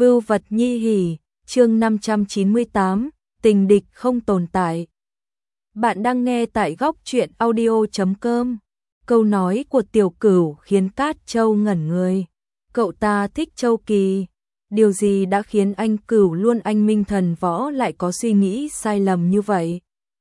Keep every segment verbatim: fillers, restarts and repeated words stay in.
Vưu vật nhi hỉ, chương năm trăm chín mươi tám, tình địch không tồn tại. Bạn đang nghe tại góc truyện audio chấm com. Câu nói của Tiểu Cửu khiến Cát Châu ngẩn người. Cậu ta thích Châu Kỳ. Điều gì đã khiến anh Cửu luôn anh minh thần võ lại có suy nghĩ sai lầm như vậy?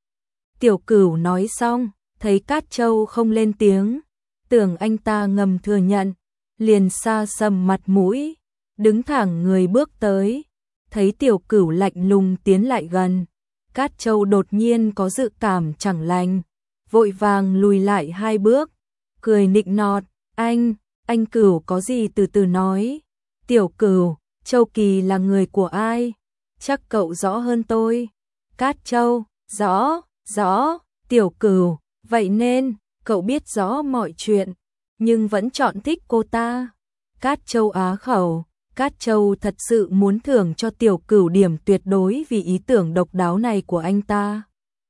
Tiểu Cửu nói xong, thấy Cát Châu không lên tiếng, tưởng anh ta ngầm thừa nhận, liền xa sầm mặt mũi, đứng thẳng người bước tới, thấy Tiểu Cửu lạnh lùng tiến lại gần. Cát Châu đột nhiên có dự cảm chẳng lành, vội vàng lùi lại hai bước, cười nịnh nọt, anh, anh Cửu có gì từ từ nói. Tiểu Cửu, Châu Kỳ là người của ai? Chắc cậu rõ hơn tôi. Cát Châu, rõ, rõ. Tiểu Cửu, vậy nên, cậu biết rõ mọi chuyện, nhưng vẫn chọn thích cô ta. Cát Châu á khẩu, Cát Châu thật sự muốn thưởng cho Tiểu Cửu điểm tuyệt đối vì ý tưởng độc đáo này của anh ta.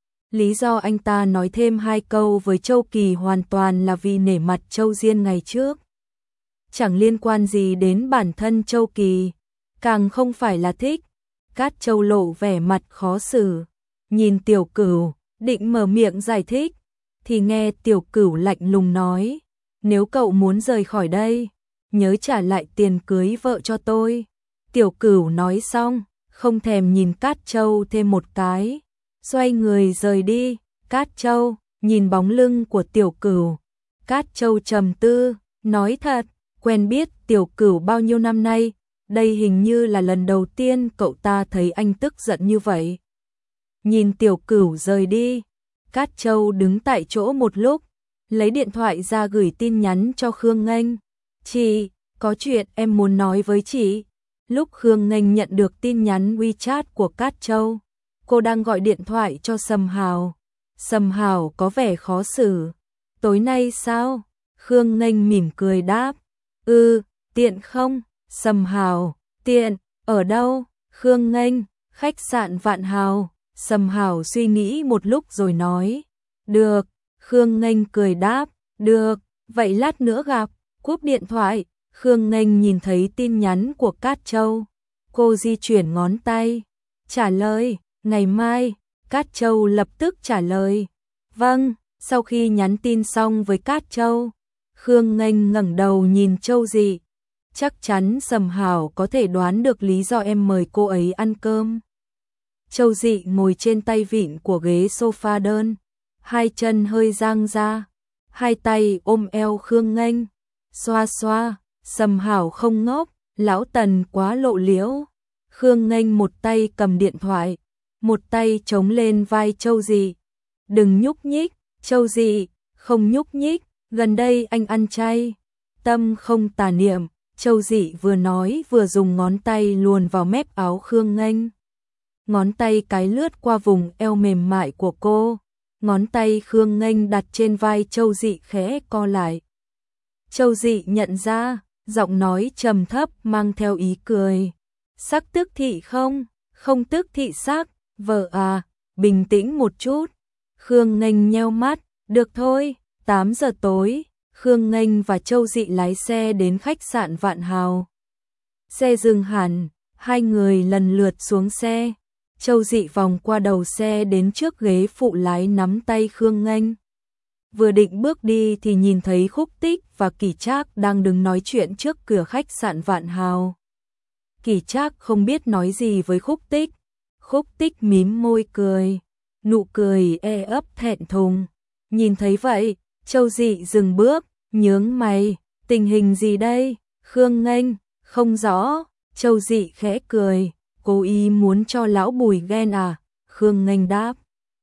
Lý do anh ta nói thêm hai câu với Châu Kỳ hoàn toàn là vì nể mặt Châu Diên ngày trước. Chẳng liên quan gì đến bản thân Châu Kỳ, càng không phải là thích. Cát Châu lộ vẻ mặt khó xử, nhìn Tiểu Cửu, định mở miệng giải thích, thì nghe Tiểu Cửu lạnh lùng nói, nếu cậu muốn rời khỏi đây, nhớ trả lại tiền cưới vợ cho tôi. Tiểu Cửu nói xong, không thèm nhìn Cát Châu thêm một cái, xoay người rời đi. Cát Châu nhìn bóng lưng của Tiểu Cửu, Cát Châu trầm tư, nói thật, quen biết Tiểu Cửu bao nhiêu năm nay, đây hình như là lần đầu tiên cậu ta thấy anh tức giận như vậy. Nhìn Tiểu Cửu rời đi, Cát Châu đứng tại chỗ một lúc, lấy điện thoại ra gửi tin nhắn cho Khương Nghênh. Chị, có chuyện em muốn nói với chị. Lúc Khương Nghênh nhận được tin nhắn WeChat của Cát Châu, cô đang gọi điện thoại cho Sầm Hào. Sầm Hào có vẻ khó xử. Tối nay sao? Khương Nghênh mỉm cười đáp. Ừ, tiện không? Sầm Hào, tiện, ở đâu? Khương Nghênh, khách sạn Vạn Hào. Sầm Hào suy nghĩ một lúc rồi nói. Được, Khương Nghênh cười đáp. Được, vậy lát nữa gặp. Cúp điện thoại, Khương Nghênh nhìn thấy tin nhắn của Cát Châu. Cô di chuyển ngón tay. Trả lời, ngày mai. Cát Châu lập tức trả lời. Vâng, sau khi nhắn tin xong với Cát Châu, Khương Nghênh ngẩng đầu nhìn Châu Dị. Chắc chắn Sầm Hào có thể đoán được lý do em mời cô ấy ăn cơm. Châu Dị ngồi trên tay vịn của ghế sofa đơn, hai chân hơi dang ra, hai tay ôm eo Khương Nghênh. Xoa xoa, Sầm Hào không ngốc, lão Tần quá lộ liễu. Khương Nghênh một tay cầm điện thoại, một tay chống lên vai Châu Dị. Đừng nhúc nhích, Châu Dị, không nhúc nhích, gần đây anh ăn chay. Tâm không tà niệm, Châu Dị vừa nói vừa dùng ngón tay luồn vào mép áo Khương Nghênh. Ngón tay cái lướt qua vùng eo mềm mại của cô, ngón tay Khương Nghênh đặt trên vai Châu Dị khẽ co lại. Châu Dị nhận ra, giọng nói trầm thấp mang theo ý cười. Sắc tức thị không? Không tức thị sắc, vợ à, bình tĩnh một chút. Khương Nghênh nheo mắt, được thôi. Tám giờ tối, Khương Nghênh và Châu Dị lái xe đến khách sạn Vạn Hào. Xe dừng hẳn, hai người lần lượt xuống xe. Châu Dị vòng qua đầu xe đến trước ghế phụ lái nắm tay Khương Nghênh. Vừa định bước đi thì nhìn thấy Khúc Tích và Kỳ Trác đang đứng nói chuyện trước cửa khách sạn Vạn Hào. Kỳ Trác không biết nói gì với Khúc Tích. Khúc Tích mím môi cười, nụ cười e ấp thẹn thùng. Nhìn thấy vậy, Châu Dị dừng bước, nhướng mày, tình hình gì đây? Khương Nghênh, không rõ. Châu Dị khẽ cười, cố ý muốn cho lão Bùi ghen à? Khương Nghênh đáp.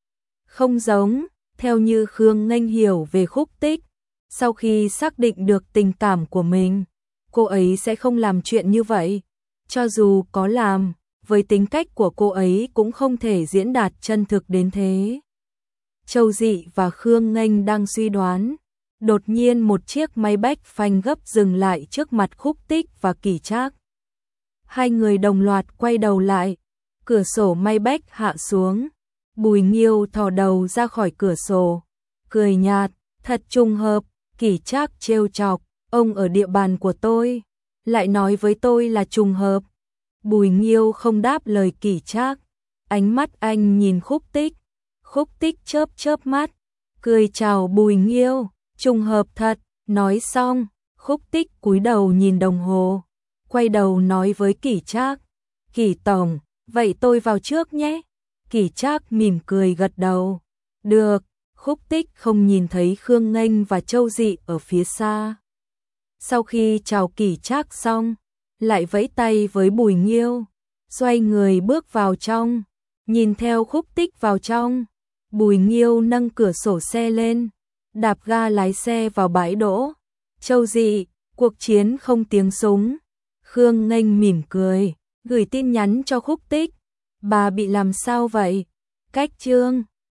Không giống. Theo như Khương Nghênh hiểu về Khúc Tích, sau khi xác định được tình cảm của mình, cô ấy sẽ không làm chuyện như vậy. Cho dù có làm, với tính cách của cô ấy cũng không thể diễn đạt chân thực đến thế. Châu Dị và Khương Nghênh đang suy đoán. Đột nhiên một chiếc máy bách phanh gấp dừng lại trước mặt Khúc Tích và Kỳ Trác. Hai người đồng loạt quay đầu lại, cửa sổ máy bách hạ xuống. Bùi Nghiêu thò đầu ra khỏi cửa sổ, cười nhạt, thật trùng hợp. Kỳ Trác trêu chọc, ông ở địa bàn của tôi, lại nói với tôi là trùng hợp. Bùi Nghiêu không đáp lời Kỷ Trác, ánh mắt anh nhìn Khúc Tích. Khúc Tích chớp chớp mắt, cười chào Bùi Nghiêu, trùng hợp thật. Nói xong, Khúc Tích cúi đầu nhìn đồng hồ, quay đầu nói với Kỷ Trác, Kỷ tổng, vậy tôi vào trước nhé. Kỷ Trác mỉm cười gật đầu, được. Khúc Tích không nhìn thấy Khương Nghênh và Châu Dị ở phía xa. Sau khi chào Kỷ Trác xong, lại vẫy tay với Bùi Nghiêu, xoay người bước vào trong, nhìn theo Khúc Tích vào trong. Bùi Nghiêu nâng cửa sổ xe lên, đạp ga lái xe vào bãi đỗ. Châu Dị, cuộc chiến không tiếng súng. Khương Nghênh mỉm cười, gửi tin nhắn cho Khúc Tích, bà bị làm sao vậy? Cách Trương